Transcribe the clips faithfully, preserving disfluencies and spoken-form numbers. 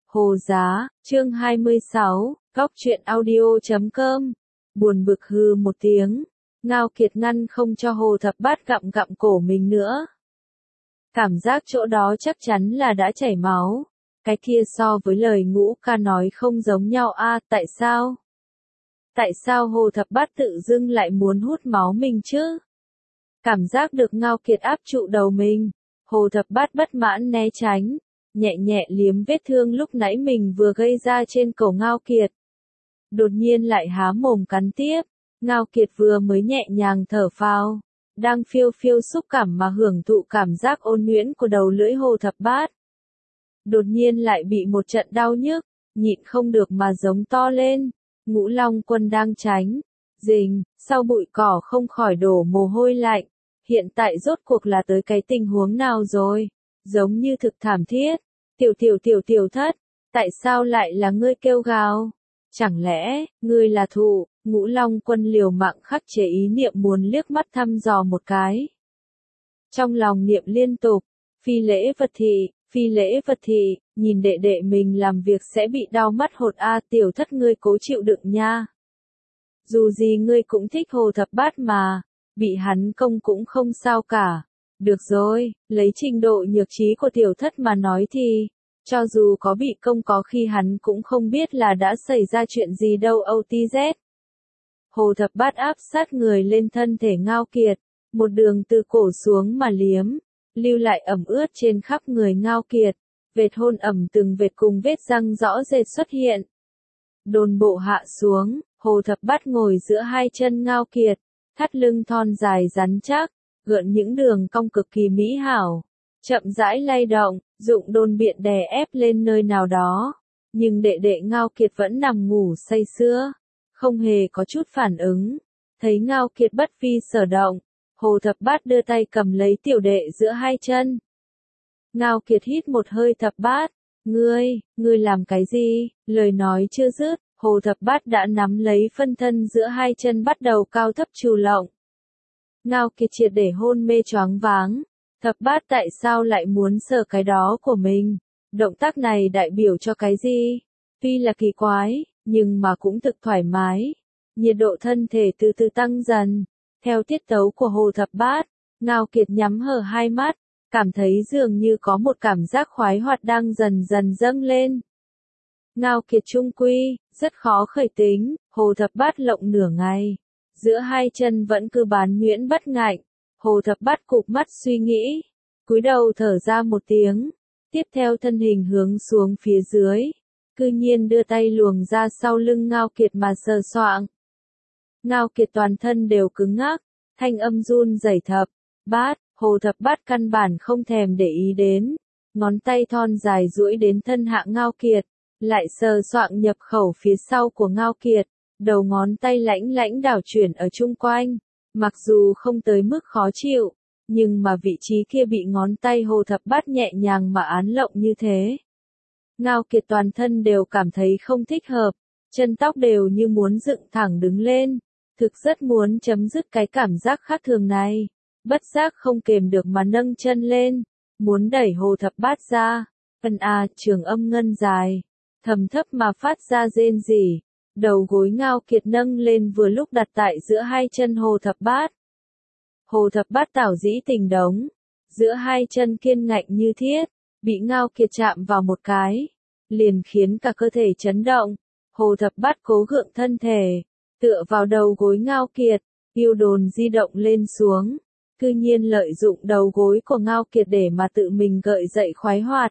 Hồ Giá, chương hai mươi sáu, góc truyện audio chấm com. Buồn bực hừ một tiếng, Ngao Kiệt ngăn không cho Hồ Thập Bát gặm gặm cổ mình nữa. Cảm giác chỗ đó chắc chắn là đã chảy máu. Cái kia so với lời Ngũ Ca nói không giống nhau a, à, tại sao? Tại sao Hồ Thập Bát tự dưng lại muốn hút máu mình chứ? Cảm giác được Ngao Kiệt áp trụ đầu mình, Hồ Thập Bát bất mãn né tránh, nhẹ nhẹ liếm vết thương lúc nãy mình vừa gây ra trên cổ Ngao Kiệt. Đột nhiên lại há mồm cắn tiếp, Ngao Kiệt vừa mới nhẹ nhàng thở phào, đang phiêu phiêu xúc cảm mà hưởng thụ cảm giác ôn nhuyễn của đầu lưỡi Hồ Thập Bát. Đột nhiên lại bị một trận đau nhức, nhịn không được mà giống to lên. Ngũ Long Quân đang tránh, rình, sau bụi cỏ không khỏi đổ mồ hôi lạnh. Hiện tại rốt cuộc là tới cái tình huống nào rồi? Giống như thực thảm thiết. Tiểu tiểu tiểu tiểu thất, tại sao lại là ngươi kêu gào? Chẳng lẽ, ngươi là thụ? Ngũ Long Quân liều mạng khắc chế ý niệm muốn liếc mắt thăm dò một cái. Trong lòng niệm liên tục, phi lễ vật thị, phi lễ vật thị, nhìn đệ đệ mình làm việc sẽ bị đau mắt hột a, tiểu thất ngươi cố chịu đựng nha. Dù gì ngươi cũng thích Hồ Thập Bát mà, bị hắn công cũng không sao cả. Được rồi, lấy trình độ nhược trí của tiểu thất mà nói thì, cho dù có bị công có khi hắn cũng không biết là đã xảy ra chuyện gì đâu ô tê dét. Hồ Thập Bát áp sát người lên thân thể Ngao Kiệt, một đường từ cổ xuống mà liếm, lưu lại ẩm ướt trên khắp người Ngao Kiệt, vệt hôn ẩm từng vệt cùng vết răng rõ rệt xuất hiện. Đồn bộ hạ xuống, Hồ Thập Bát ngồi giữa hai chân Ngao Kiệt, thắt lưng thon dài rắn chắc, gợn những đường cong cực kỳ mỹ hảo, chậm rãi lay động, dụng đồn biện đè ép lên nơi nào đó, nhưng đệ đệ Ngao Kiệt vẫn nằm ngủ say sưa, không hề có chút phản ứng. Thấy Ngao Kiệt bất vi sở động, Hồ Thập Bát đưa tay cầm lấy tiểu đệ giữa hai chân. Ngao Kiệt hít một hơi. Thập Bát, ngươi, ngươi làm cái gì? Lời nói chưa dứt, Hồ Thập Bát đã nắm lấy phân thân giữa hai chân bắt đầu cao thấp trù lộng. Ngao Kiệt triệt để hôn mê choáng váng. Thập Bát tại sao lại muốn sờ cái đó của mình? Động tác này đại biểu cho cái gì? Tuy là kỳ quái, nhưng mà cũng thực thoải mái. Nhiệt độ thân thể từ từ tăng dần. Theo tiết tấu của Hồ Thập Bát, Ngao Kiệt nhắm hờ hai mắt, cảm thấy dường như có một cảm giác khoái hoạt đang dần dần dâng lên. Ngao Kiệt trung quy, rất khó khởi tính, Hồ Thập Bát lộng nửa ngày. Giữa hai chân vẫn cứ bán nhuyễn bất ngạnh. Hồ Thập Bát cụp mắt suy nghĩ, cúi đầu thở ra một tiếng, tiếp theo thân hình hướng xuống phía dưới, cư nhiên đưa tay luồng ra sau lưng Ngao Kiệt mà sờ soạng. Ngao Kiệt toàn thân đều cứng ngắc, thanh âm run rẩy. Thập Bát, Hồ Thập Bát căn bản không thèm để ý đến, ngón tay thon dài duỗi đến thân hạ Ngao Kiệt, lại sờ soạng nhập khẩu phía sau của Ngao Kiệt, đầu ngón tay lãnh lãnh đảo chuyển ở chung quanh. Mặc dù không tới mức khó chịu, nhưng mà vị trí kia bị ngón tay Hồ Thập Bát nhẹ nhàng mà án lộng như thế. Ngao Kiệt toàn thân đều cảm thấy không thích hợp, chân tóc đều như muốn dựng thẳng đứng lên, thực rất muốn chấm dứt cái cảm giác khác thường này. Bất giác không kềm được mà nâng chân lên, muốn đẩy Hồ Thập Bát ra. Ân a, trường âm ngân dài, thầm thấp mà phát ra rên rỉ. Đầu gối Ngao Kiệt nâng lên vừa lúc đặt tại giữa hai chân Hồ Thập Bát. Hồ Thập Bát tảo dĩ tình đống, giữa hai chân kiên ngạnh như thiết, bị Ngao Kiệt chạm vào một cái, liền khiến cả cơ thể chấn động. Hồ Thập Bát cố gượng thân thể, tựa vào đầu gối Ngao Kiệt, yêu đồn di động lên xuống, cư nhiên lợi dụng đầu gối của Ngao Kiệt để mà tự mình gợi dậy khoái hoạt.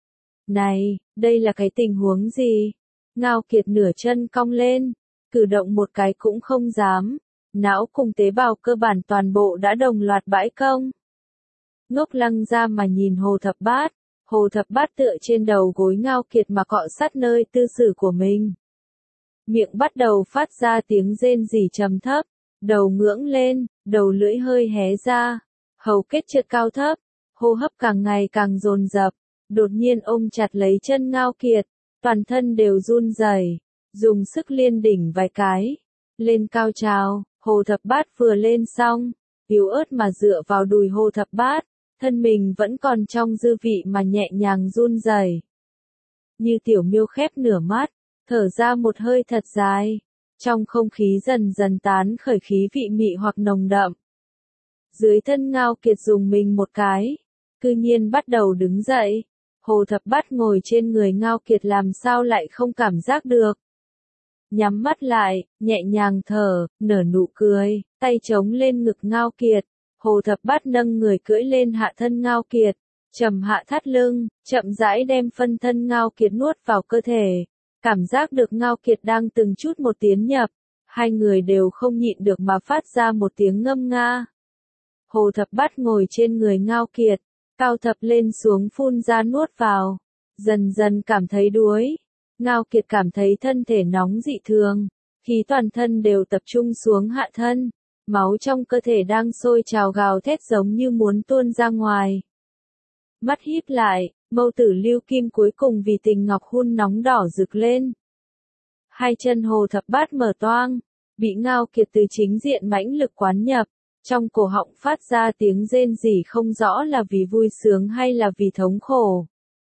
Này, đây là cái tình huống gì? Ngao Kiệt nửa chân cong lên, cử động một cái cũng không dám, não cùng tế bào cơ bản toàn bộ đã đồng loạt bãi công. Ngốc lăng ra mà nhìn Hồ Thập Bát, Hồ Thập Bát tựa trên đầu gối Ngao Kiệt mà cọ sát nơi tư sử của mình. Miệng bắt đầu phát ra tiếng rên rỉ trầm thấp, đầu ngưỡng lên, đầu lưỡi hơi hé ra, hầu kết trượt cao thấp, hô hấp càng ngày càng dồn dập, đột nhiên ôm chặt lấy chân Ngao Kiệt. Toàn thân đều run rẩy, dùng sức liên đỉnh vài cái, lên cao trào. Hồ Thập Bát vừa lên xong, yếu ớt mà dựa vào đùi Hồ Thập Bát, thân mình vẫn còn trong dư vị mà nhẹ nhàng run rẩy. như tiểu miêu khép nửa mắt, thở ra một hơi thật dài. Trong không khí dần dần tán khởi khí vị mị hoặc nồng đậm. Dưới thân Ngao Kiệt dùng mình một cái, cư nhiên bắt đầu đứng dậy. Hồ Thập Bát ngồi trên người Ngao Kiệt làm sao lại không cảm giác được. Nhắm mắt lại, nhẹ nhàng thở, nở nụ cười, tay chống lên ngực Ngao Kiệt. Hồ Thập Bát nâng người cưỡi lên hạ thân Ngao Kiệt, trầm hạ thắt lưng, chậm rãi đem phân thân Ngao Kiệt nuốt vào cơ thể. Cảm giác được Ngao Kiệt đang từng chút một tiến nhập, hai người đều không nhịn được mà phát ra một tiếng ngâm nga. Hồ Thập Bát ngồi trên người Ngao Kiệt, cao thập lên xuống phun ra nuốt vào, dần dần cảm thấy đuối. Ngao Kiệt cảm thấy thân thể nóng dị thường, khí toàn thân đều tập trung xuống hạ thân, máu trong cơ thể đang sôi trào gào thét giống như muốn tuôn ra ngoài. Mắt híp lại, mâu tử lưu kim cuối cùng vì tình ngọc hun nóng đỏ rực lên. Hai chân Hồ Thập Bát mở toang, bị Ngao Kiệt từ chính diện mãnh lực quán nhập, trong cổ họng phát ra tiếng rên rỉ không rõ là vì vui sướng hay là vì thống khổ.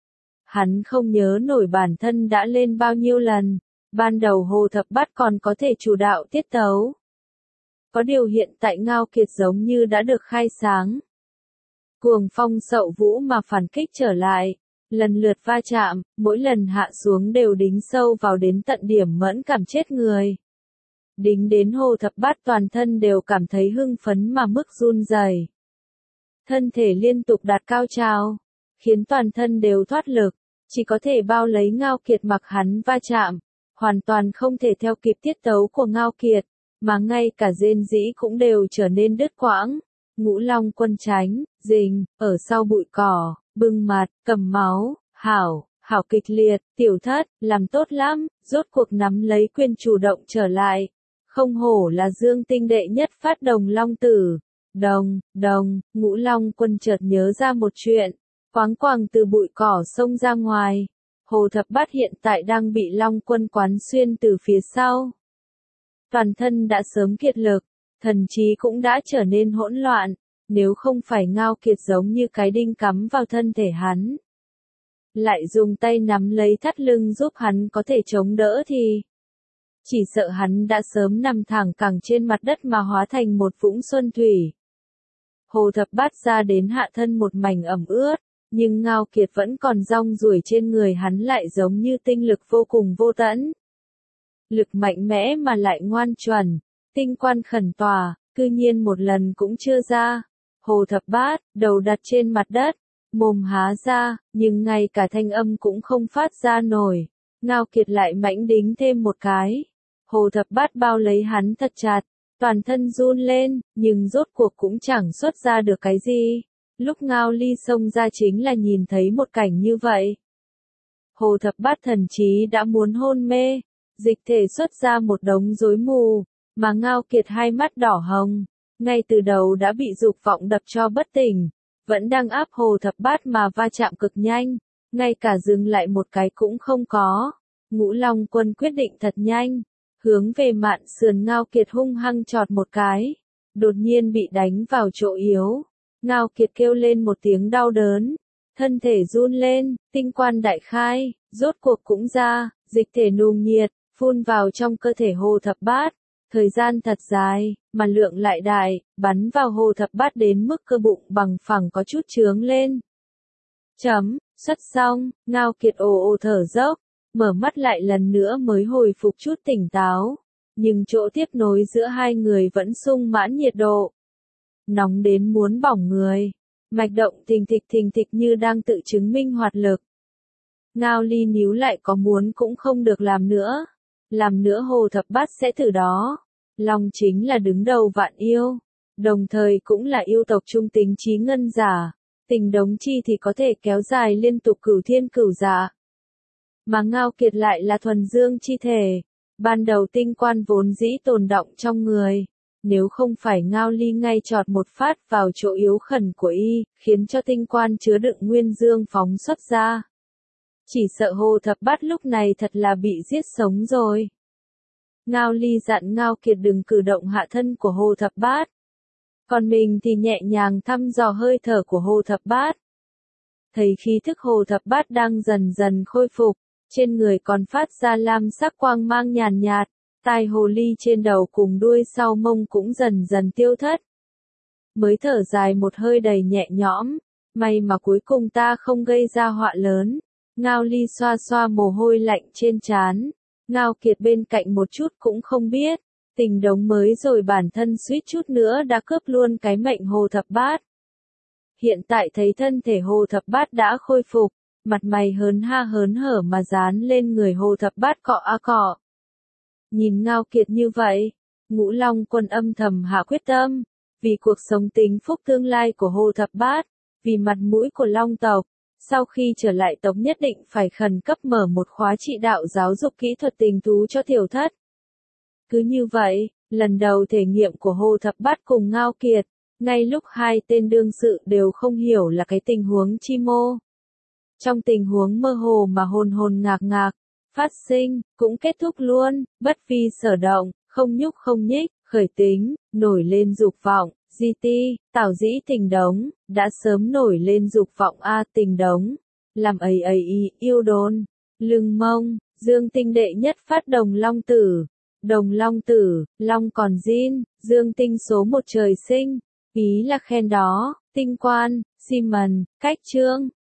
Hắn không nhớ nổi bản thân đã lên bao nhiêu lần, ban đầu Hồ Thập Bát còn có thể chủ đạo tiết tấu. Có điều hiện tại Ngao Kiệt giống như đã được khai sáng. Cuồng phong sậu vũ mà phản kích trở lại, lần lượt va chạm, mỗi lần hạ xuống đều đính sâu vào đến tận điểm mẫn cảm chết người. Đính đến Hồ Thập Bát toàn thân đều cảm thấy hưng phấn mà mức run rẩy. Thân thể liên tục đạt cao trào, khiến toàn thân đều thoát lực, chỉ có thể bao lấy Ngao Kiệt mặc hắn va chạm, hoàn toàn không thể theo kịp tiết tấu của Ngao Kiệt, mà ngay cả rên rỉ cũng đều trở nên đứt quãng. Ngũ Long Quân tránh, rình, ở sau bụi cỏ, bưng mặt, cầm máu, hảo, hảo kịch liệt, tiểu thất, làm tốt lắm, rốt cuộc nắm lấy quyền chủ động trở lại. Không hổ là Dương Tinh đệ nhất phát đồng long tử. Đồng, đồng, Ngũ Long Quân chợt nhớ ra một chuyện, quáng quàng từ bụi cỏ xông ra ngoài. Hồ Thập Bát hiện tại đang bị Long Quân quán xuyên từ phía sau. Toàn thân đã sớm kiệt lực, thần trí cũng đã trở nên hỗn loạn, nếu không phải Ngao Kiệt giống như cái đinh cắm vào thân thể hắn. Lại dùng tay nắm lấy thắt lưng giúp hắn có thể chống đỡ thì... Chỉ sợ hắn đã sớm nằm thẳng cẳng trên mặt đất mà hóa thành một vũng xuân thủy. Hồ Thập Bát ra đến hạ thân một mảnh ẩm ướt, nhưng Ngao Kiệt vẫn còn rong ruổi trên người hắn lại giống như tinh lực vô cùng vô tận. Lực mạnh mẽ mà lại ngoan chuẩn, tinh quan khẩn tỏa, cư nhiên một lần cũng chưa ra. Hồ Thập Bát, đầu đặt trên mặt đất, mồm há ra, nhưng ngay cả thanh âm cũng không phát ra nổi. Ngao Kiệt lại mãnh đính thêm một cái. Hồ Thập Bát bao lấy hắn thật chặt, toàn thân run lên, nhưng rốt cuộc cũng chẳng xuất ra được cái gì. Lúc Ngao Ly xông ra chính là nhìn thấy một cảnh như vậy. Hồ Thập Bát thần trí đã muốn hôn mê, dịch thể xuất ra một đống rối mù, mà Ngao Kiệt hai mắt đỏ hồng, ngay từ đầu đã bị dục vọng đập cho bất tỉnh, vẫn đang áp Hồ Thập Bát mà va chạm cực nhanh, ngay cả dừng lại một cái cũng không có. Ngũ Long Quân quyết định thật nhanh, hướng về mạn sườn Ngao Kiệt hung hăng chọt một cái, đột nhiên bị đánh vào chỗ yếu. Ngao Kiệt kêu lên một tiếng đau đớn, thân thể run lên, tinh quan đại khai, rốt cuộc cũng ra, dịch thể nung nhiệt, phun vào trong cơ thể Hồ Thập Bát. Thời gian thật dài, mà lượng lại đại, bắn vào Hồ Thập Bát đến mức cơ bụng bằng phẳng có chút trướng lên. Chấm, xuất xong, Ngao Kiệt ồ ồ thở dốc, mở mắt lại lần nữa mới hồi phục chút tỉnh táo. Nhưng chỗ tiếp nối giữa hai người vẫn sung mãn nhiệt độ. Nóng đến muốn bỏng người. Mạch động thình thịch thình thịch như đang tự chứng minh hoạt lực. Ngao Ly níu lại có muốn cũng không được làm nữa. Làm nữa Hồ Thập Bát sẽ thử đó. Long chính là đứng đầu vạn yêu. Đồng thời cũng là yêu tộc trung tính trí ngân giả. Tình đống chi thì có thể kéo dài liên tục cửu thiên cửu dạ. Mà Ngao Kiệt lại là thuần dương chi thể. Ban đầu tinh quan vốn dĩ tồn động trong người. Nếu không phải Ngao Ly ngay chọt một phát vào chỗ yếu khẩn của y, khiến cho tinh quan chứa đựng nguyên dương phóng xuất ra. Chỉ sợ Hồ Thập Bát lúc này thật là bị giết sống rồi. Ngao Ly dặn Ngao Kiệt đừng cử động hạ thân của Hồ Thập Bát. Còn mình thì nhẹ nhàng thăm dò hơi thở của Hồ Thập Bát. Thấy khí thức Hồ Thập Bát đang dần dần khôi phục, trên người còn phát ra lam sắc quang mang nhàn nhạt, tai hồ ly trên đầu cùng đuôi sau mông cũng dần dần tiêu thất. Mới thở dài một hơi đầy nhẹ nhõm, may mà cuối cùng ta không gây ra họa lớn. Ngao Ly xoa xoa mồ hôi lạnh trên trán, Ngao Kiệt bên cạnh một chút cũng không biết, Tình Đống mới rồi bản thân suýt chút nữa đã cướp luôn cái mệnh Hồ Thập Bát. Hiện tại thấy thân thể Hồ Thập Bát đã khôi phục, mặt mày hớn ha hớn hở mà dán lên người Hồ Thập Bát cọ a cọ. Nhìn Ngao Kiệt như vậy, Ngũ Long Quân âm thầm hạ quyết tâm, vì cuộc sống tính phúc tương lai của Hồ Thập Bát, vì mặt mũi của Long tộc, sau khi trở lại tộc nhất định phải khẩn cấp mở một khóa trị đạo giáo dục kỹ thuật tình thú cho tiểu thất. Cứ như vậy, lần đầu thể nghiệm của Hồ Thập Bát cùng Ngao Kiệt, ngay lúc hai tên đương sự đều không hiểu là cái tình huống chi mô. Trong tình huống mơ hồ mà hồn hồn ngạc ngạc, phát sinh, cũng kết thúc luôn, bất vi sở động, không nhúc không nhích, khởi tính, nổi lên dục vọng, di ti, Tào Dĩ Tình Đống, đã sớm nổi lên dục vọng a Tình Đống, làm ấy ấy y, yêu đồn, lưng mông, Dương Tinh đệ nhất phát đồng long tử, đồng long tử, long còn zin, Dương Tinh số một trời sinh, ý là khen đó, tinh quan, Simon, cách trương,